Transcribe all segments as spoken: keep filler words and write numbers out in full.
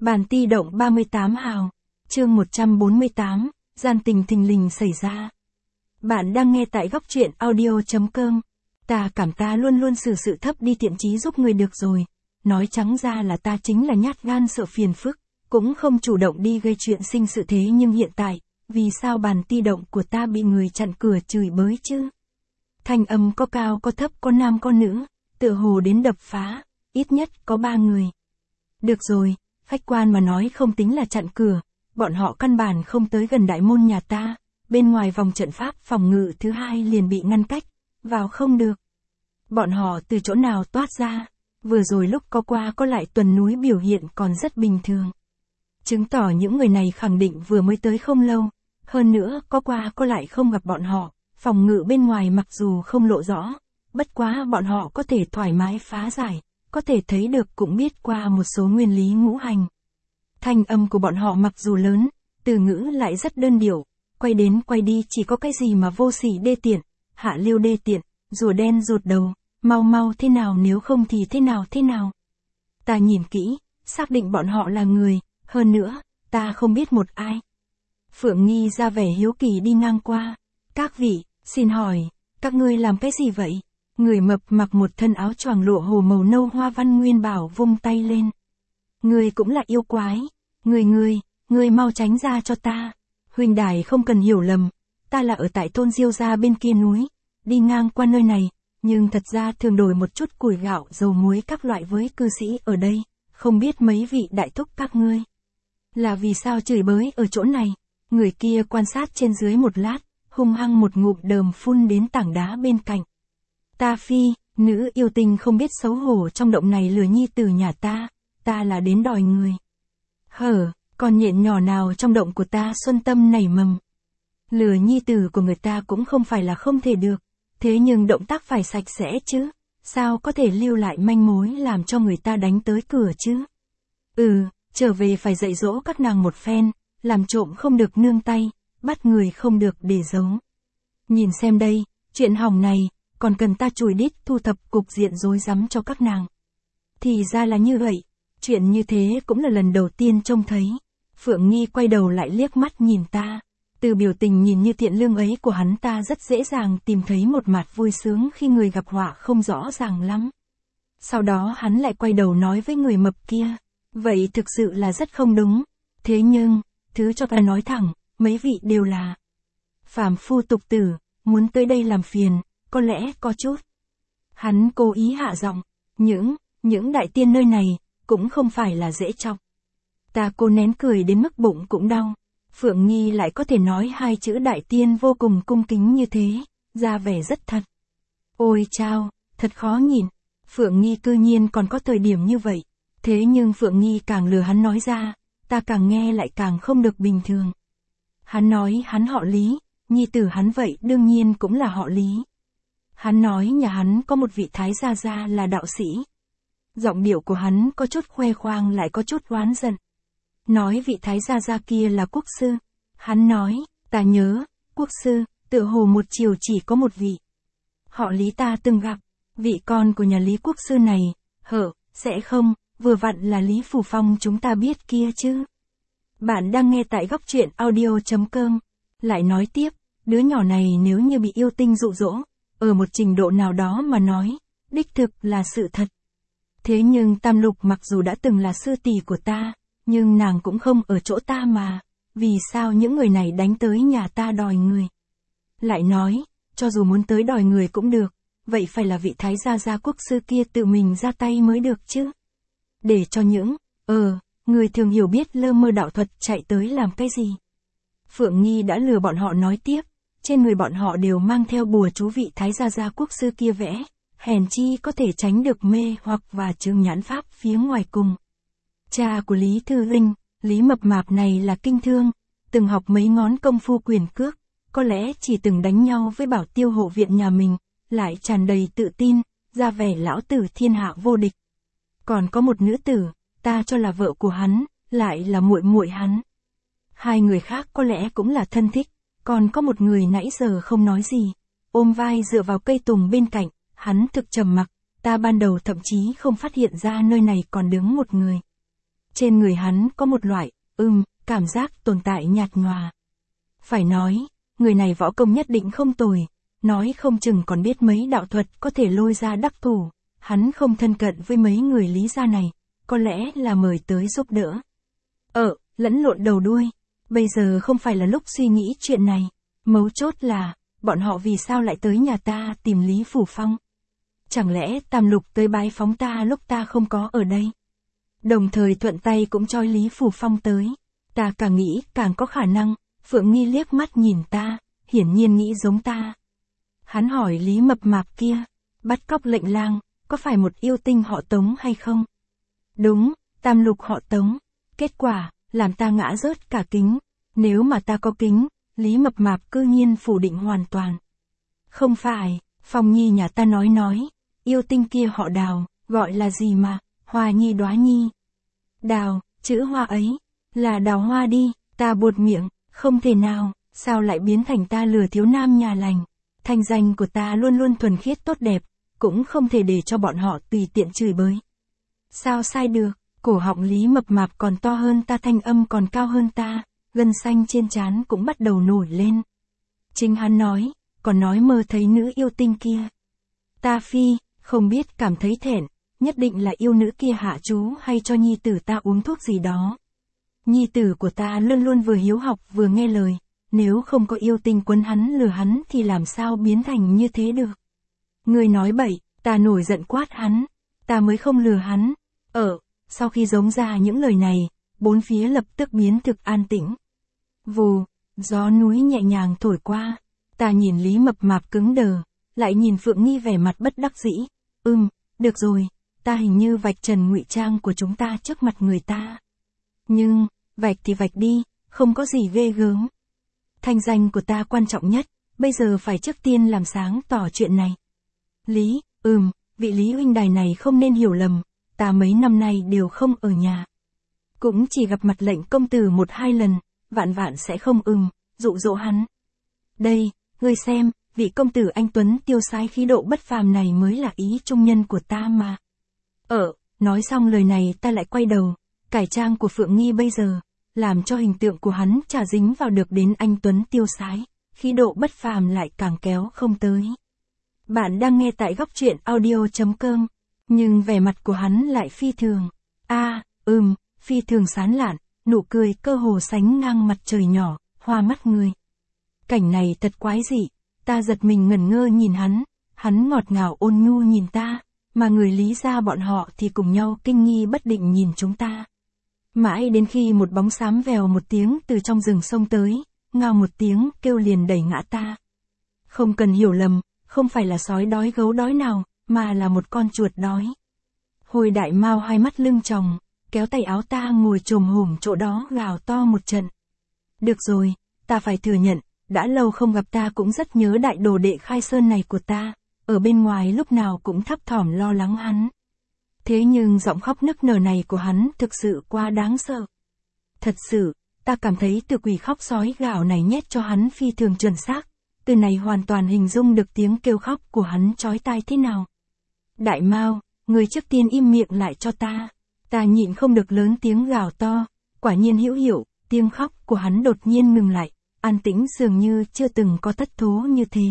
Bản ti động ba mươi tám hào, chương một trăm bốn mươi tám, gian tình thình lình xảy ra. Bạn đang nghe tại góc truyện audio.com. Ta cảm ta luôn luôn xử sự thấp đi thiện chí giúp người được rồi. Nói trắng ra là ta chính là nhát gan sợ phiền phức, cũng không chủ động đi gây chuyện sinh sự thế nhưng hiện tại, vì sao bản ti động của ta bị người chặn cửa chửi bới chứ? Thanh âm có cao có thấp có nam có nữ, tựa hồ đến đập phá, ít nhất có ba người. Được rồi, khách quan mà nói không tính là chặn cửa, bọn họ căn bản không tới gần đại môn nhà ta, bên ngoài vòng trận pháp phòng ngự thứ hai liền bị ngăn cách, vào không được. Bọn họ từ chỗ nào toát ra, vừa rồi lúc có qua có lại tuần núi biểu hiện còn rất bình thường. Chứng tỏ những người này khẳng định vừa mới tới không lâu, hơn nữa có qua có lại không gặp bọn họ, phòng ngự bên ngoài mặc dù không lộ rõ, bất quá bọn họ có thể thoải mái phá giải, có thể thấy được cũng biết qua một số nguyên lý ngũ hành. Thanh âm của bọn họ mặc dù lớn, từ ngữ lại rất đơn điệu, quay đến quay đi chỉ có cái gì mà vô sỉ đê tiện, hạ lưu đê tiện, rùa đen rụt đầu, mau mau thế nào nếu không thì thế nào thế nào. Ta nhìn kỹ, xác định bọn họ là người, hơn nữa, ta không biết một ai. Phượng Nghi ra vẻ hiếu kỳ đi ngang qua. Các vị, xin hỏi, các ngươi làm cái gì vậy? Người mập mặc một thân áo choàng lụa hồ màu nâu hoa văn nguyên bảo vung tay lên. Ngươi cũng là yêu quái. Ngươi ngươi, ngươi mau tránh ra cho ta. Huynh đài không cần hiểu lầm, ta là ở tại thôn Diêu gia bên kia núi, đi ngang qua nơi này, nhưng thật ra thường đổi một chút củi gạo dầu muối các loại với cư sĩ ở đây, không biết mấy vị đại thúc các ngươi là vì sao chửi bới ở chỗ này. Người kia quan sát trên dưới một lát, hung hăng một ngụm đờm phun đến tảng đá bên cạnh. Ta phi, nữ yêu tinh không biết xấu hổ trong động này lừa nhi tử nhà ta, ta là đến đòi người. Hở, còn nhện nhỏ nào trong động của ta xuân tâm nảy mầm. Lừa nhi tử của người ta cũng không phải là không thể được, thế nhưng động tác phải sạch sẽ chứ, sao có thể lưu lại manh mối làm cho người ta đánh tới cửa chứ. Ừ, trở về phải dạy dỗ các nàng một phen, làm trộm không được nương tay, bắt người không được để giấu. Nhìn xem đây, chuyện hỏng này, còn cần ta chùi đít thu thập cục diện rối rắm cho các nàng. Thì ra là như vậy, chuyện như thế cũng là lần đầu tiên trông thấy. Phượng Nghi quay đầu lại liếc mắt nhìn ta, từ biểu tình nhìn như thiện lương ấy của hắn ta rất dễ dàng tìm thấy một mặt vui sướng khi người gặp họa không rõ ràng lắm. Sau đó hắn lại quay đầu nói với người mập kia, vậy thực sự là rất không đúng, thế nhưng, thứ cho ta nói thẳng, mấy vị đều là phàm phu tục tử, muốn tới đây làm phiền, có lẽ có chút. Hắn cố ý hạ giọng, những, những đại tiên nơi này, cũng không phải là dễ chọc. Ta cố nén cười đến mức bụng cũng đau. Phượng Nghi lại có thể nói hai chữ đại tiên vô cùng cung kính như thế, ra vẻ rất thật. Ôi chao, thật khó nhìn. Phượng Nghi cư nhiên còn có thời điểm như vậy. Thế nhưng Phượng Nghi càng lừa hắn nói ra, ta càng nghe lại càng không được bình thường. Hắn nói hắn họ Lý, nhi tử hắn vậy đương nhiên cũng là họ Lý. Hắn nói nhà hắn có một vị thái gia gia là đạo sĩ. Giọng điệu của hắn có chút khoe khoang lại có chút oán giận. Nói vị thái gia gia kia là quốc sư. Hắn nói, ta nhớ, quốc sư, tựa hồ một chiều chỉ có một vị. Họ Lý ta từng gặp, vị con của nhà Lý quốc sư này, hở, sẽ không, vừa vặn là Lý Phù Phong chúng ta biết kia chứ. Bạn đang nghe tại góc truyện audio.com. Lại nói tiếp, đứa nhỏ này nếu như bị yêu tinh dụ dỗ, ở một trình độ nào đó mà nói, đích thực là sự thật. Thế nhưng Tam Lục mặc dù đã từng là sư tỷ của ta, nhưng nàng cũng không ở chỗ ta mà, vì sao những người này đánh tới nhà ta đòi người. Lại nói, cho dù muốn tới đòi người cũng được, vậy phải là vị thái gia gia quốc sư kia tự mình ra tay mới được chứ. Để cho những, ờ, người thường hiểu biết lơ mơ đạo thuật chạy tới làm cái gì. Phượng Nghi đã lừa bọn họ nói tiếp, trên người bọn họ đều mang theo bùa chú vị thái gia gia quốc sư kia vẽ, hèn chi có thể tránh được mê hoặc và chương nhãn pháp phía ngoài cùng. Cha của Lý Thư Linh, Lý Mập Mạp này là kinh thương, từng học mấy ngón công phu quyền cước, có lẽ chỉ từng đánh nhau với bảo tiêu hộ viện nhà mình, lại tràn đầy tự tin, ra vẻ lão tử thiên hạ vô địch. Còn có một nữ tử, ta cho là vợ của hắn, lại là muội muội hắn. Hai người khác có lẽ cũng là thân thích, còn có một người nãy giờ không nói gì, ôm vai dựa vào cây tùng bên cạnh, hắn thực trầm mặc, ta ban đầu thậm chí không phát hiện ra nơi này còn đứng một người. Trên người hắn có một loại, ừm, cảm giác tồn tại nhạt nhòa. Phải nói, người này võ công nhất định không tồi, nói không chừng còn biết mấy đạo thuật có thể lôi ra đắc thủ. Hắn không thân cận với mấy người Lý gia này, có lẽ là mời tới giúp đỡ. Ờ, lẫn lộn đầu đuôi, bây giờ không phải là lúc suy nghĩ chuyện này. Mấu chốt là, bọn họ vì sao lại tới nhà ta tìm Lý Phủ Phong? Chẳng lẽ Tam Lục tới bái phóng ta lúc ta không có ở đây? Đồng thời thuận tay cũng cho Lý Phủ Phong tới. Ta càng nghĩ càng có khả năng. Phượng Nghi liếc mắt nhìn ta, hiển nhiên nghĩ giống ta. Hắn hỏi Lý Mập Mạp kia, bắt cóc lệnh lang, có phải một yêu tinh họ Tống hay không? Đúng, Tam Lục họ Tống. Kết quả, làm ta ngã rớt cả kính. Nếu mà ta có kính, Lý Mập Mạp cư nhiên phủ định hoàn toàn. Không phải, Phong Nhi nhà ta nói nói, yêu tinh kia họ Đào, gọi là gì mà, Hoa Nhi Đóa Nhi. Đào, chữ hoa ấy, là đào hoa đi, ta buột miệng, không thể nào, sao lại biến thành ta lừa thiếu nam nhà lành. Thanh danh của ta luôn luôn thuần khiết tốt đẹp, cũng không thể để cho bọn họ tùy tiện chửi bới. Sao sai được, cổ họng Lý Mập Mạp còn to hơn ta, thanh âm còn cao hơn ta, gân xanh trên trán cũng bắt đầu nổi lên. Chính hắn nói, còn nói mơ thấy nữ yêu tinh kia. Ta phi, không biết cảm thấy thẹn, nhất định là yêu nữ kia hạ chú hay cho nhi tử ta uống thuốc gì đó. Nhi tử của ta luôn luôn vừa hiếu học vừa nghe lời, nếu không có yêu tinh quấn hắn lừa hắn thì làm sao biến thành như thế được. Người nói bậy, ta nổi giận quát hắn, ta mới không lừa hắn. Ở, sau khi giống ra những lời này, bốn phía lập tức biến thực an tĩnh. Vù, gió núi nhẹ nhàng thổi qua, ta nhìn Lý Mập Mạp cứng đờ, lại nhìn Phượng Nghi vẻ mặt bất đắc dĩ. Ừm, được rồi, ta hình như vạch trần ngụy trang của chúng ta trước mặt người ta. Nhưng, vạch thì vạch đi, không có gì ghê gớm. Thanh danh của ta quan trọng nhất, bây giờ phải trước tiên làm sáng tỏ chuyện này. Lý, ừm, vị Lý huynh đài này không nên hiểu lầm, ta mấy năm nay đều không ở nhà. Cũng chỉ gặp mặt lệnh công tử một hai lần, vạn vạn sẽ không ừm, dụ dỗ hắn. Đây, ngươi xem, vị công tử anh Tuấn tiêu sái khí độ bất phàm này mới là ý trung nhân của ta mà. Ờ, nói xong lời này ta lại quay đầu, cải trang của Phượng Nghi bây giờ, làm cho hình tượng của hắn chả dính vào được đến anh Tuấn tiêu sái, khí độ bất phàm lại càng kéo không tới. Bạn đang nghe tại góc truyện audio chấm com, nhưng vẻ mặt của hắn lại phi thường. A, à, ừm, phi thường sán lạn, nụ cười cơ hồ sánh ngang mặt trời nhỏ, hoa mắt người. Cảnh này thật quái dị, ta giật mình ngẩn ngơ nhìn hắn, hắn ngọt ngào ôn nhu nhìn ta, mà người Lý gia bọn họ thì cùng nhau kinh nghi bất định nhìn chúng ta. Mãi đến khi một bóng xám vèo một tiếng từ trong rừng sông tới, ngao một tiếng kêu liền đẩy ngã ta. Không cần hiểu lầm, không phải là sói đói gấu đói nào, mà là một con chuột đói. Hồi Đại Mao hai mắt lưng tròng, kéo tay áo ta ngồi chồm hổm chỗ đó gào to một trận. Được rồi, ta phải thừa nhận, đã lâu không gặp ta cũng rất nhớ đại đồ đệ Khai Sơn này của ta, ở bên ngoài lúc nào cũng thấp thỏm lo lắng hắn. Thế nhưng giọng khóc nức nở này của hắn thực sự quá đáng sợ. Thật sự, ta cảm thấy từ quỷ khóc sói gào này nhét cho hắn phi thường chuẩn xác, từ này hoàn toàn hình dung được tiếng kêu khóc của hắn chói tai thế nào. Đại Mao, người trước tiên im miệng lại cho ta. Ta nhịn không được lớn tiếng gào to, quả nhiên hữu hiệu, tiếng khóc của hắn đột nhiên ngừng lại, an tĩnh dường như chưa từng có thất thố như thế.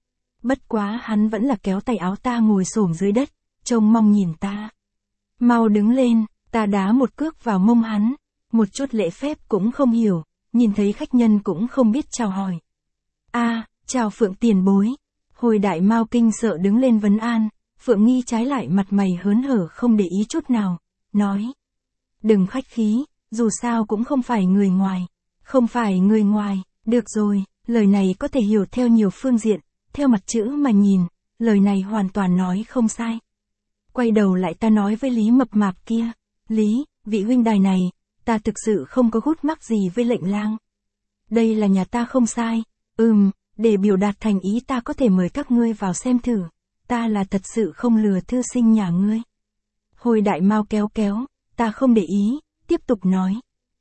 Bất quá hắn vẫn là kéo tay áo ta ngồi xổm dưới đất, trông mong nhìn ta. Mau đứng lên, ta đá một cước vào mông hắn, một chút lễ phép cũng không hiểu, nhìn thấy khách nhân cũng không biết chào hỏi. A, à, chào Phượng tiền bối. Hồi Đại Mao kinh sợ đứng lên vấn an, Phượng Nghi trái lại mặt mày hớn hở không để ý chút nào, nói. Đừng khách khí, dù sao cũng không phải người ngoài. Không phải người ngoài, được rồi, lời này có thể hiểu theo nhiều phương diện, theo mặt chữ mà nhìn, lời này hoàn toàn nói không sai. Quay đầu lại ta nói với Lý Mập Mạp kia, Lý, vị huynh đài này, ta thực sự không có gút mắc gì với lệnh lang. Đây là nhà ta không sai, ừm, để biểu đạt thành ý ta có thể mời các ngươi vào xem thử, ta là thật sự không lừa thư sinh nhà ngươi. Hồi Đại Mao kéo kéo, ta không để ý, tiếp tục nói.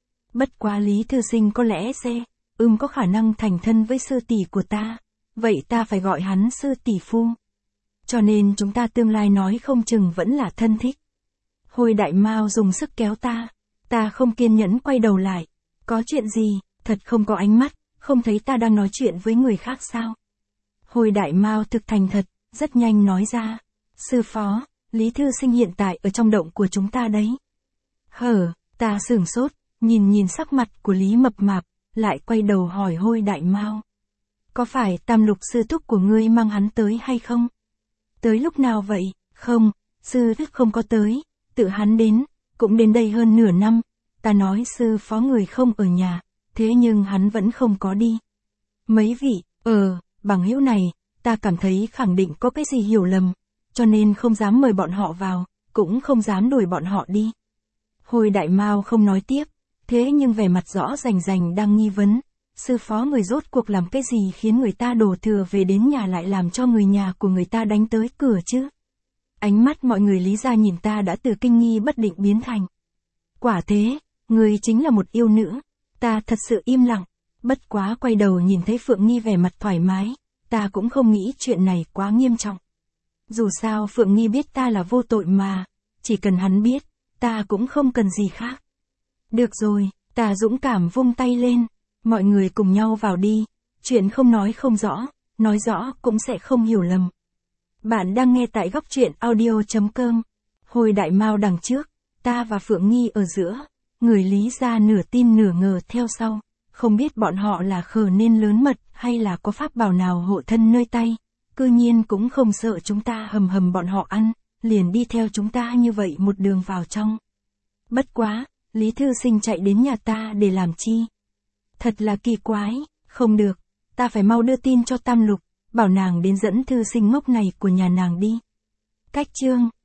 Bất quá Lý thư sinh có lẽ sẽ, ừm có khả năng thành thân với sư tỷ của ta, vậy ta phải gọi hắn sư tỷ phu. Cho nên chúng ta tương lai nói không chừng vẫn là thân thích. Hồi Đại Mao dùng sức kéo ta, Ta không kiên nhẫn quay đầu lại. Có chuyện gì, thật không có ánh mắt, không thấy ta đang nói chuyện với người khác sao? Hồi Đại Mao thực thành thật, rất nhanh nói ra. Sư phó, Lý Thư Sinh hiện tại ở trong động của chúng ta đấy. Hở, ta sửng sốt, nhìn nhìn sắc mặt của Lý Mập Mạp, lại quay đầu hỏi Hồi Đại Mao. Có phải Tam Lục sư thúc của ngươi mang hắn tới hay không? Tới lúc nào vậy? Không, sư thúc không có tới, tự hắn đến, cũng đến đây hơn nửa năm. Ta nói sư phó người không ở nhà, thế nhưng hắn vẫn không có đi. Mấy vị, ờ, bằng hữu này, ta cảm thấy khẳng định có cái gì hiểu lầm, cho nên không dám mời bọn họ vào, cũng không dám đuổi bọn họ đi. Hồi Đại Mao không nói tiếp, thế nhưng vẻ mặt rõ rành rành đang nghi vấn. Sư phó người rốt cuộc làm cái gì khiến người ta đổ thừa về đến nhà lại làm cho người nhà của người ta đánh tới cửa chứ? Ánh mắt mọi người Lý gia nhìn ta đã từ kinh nghi bất định biến thành. Quả thế, người chính là một yêu nữ. Ta thật sự im lặng, bất quá quay đầu nhìn thấy Phượng Nghi vẻ mặt thoải mái, ta cũng không nghĩ chuyện này quá nghiêm trọng. Dù sao Phượng Nghi biết ta là vô tội mà, chỉ cần hắn biết, ta cũng không cần gì khác. Được rồi, ta dũng cảm vung tay lên, mọi người cùng nhau vào đi, chuyện không nói không rõ, nói rõ cũng sẽ không hiểu lầm. Bạn đang nghe tại góc truyện audio chấm com. Hồi Đại Mao đằng trước, ta và Phượng Nghi ở giữa, người Lý gia nửa tin nửa ngờ theo sau, không biết bọn họ là khờ nên lớn mật hay là có pháp bảo nào hộ thân nơi tay, cư nhiên cũng không sợ chúng ta hầm hầm bọn họ ăn, liền đi theo chúng ta như vậy một đường vào trong. Bất quá, Lý Thư Sinh chạy đến nhà ta để làm chi? Thật là kỳ quái, không được, ta phải mau đưa tin cho Tam Lục, bảo nàng đến dẫn Thư Sinh ngốc này của nhà nàng đi. Cách chương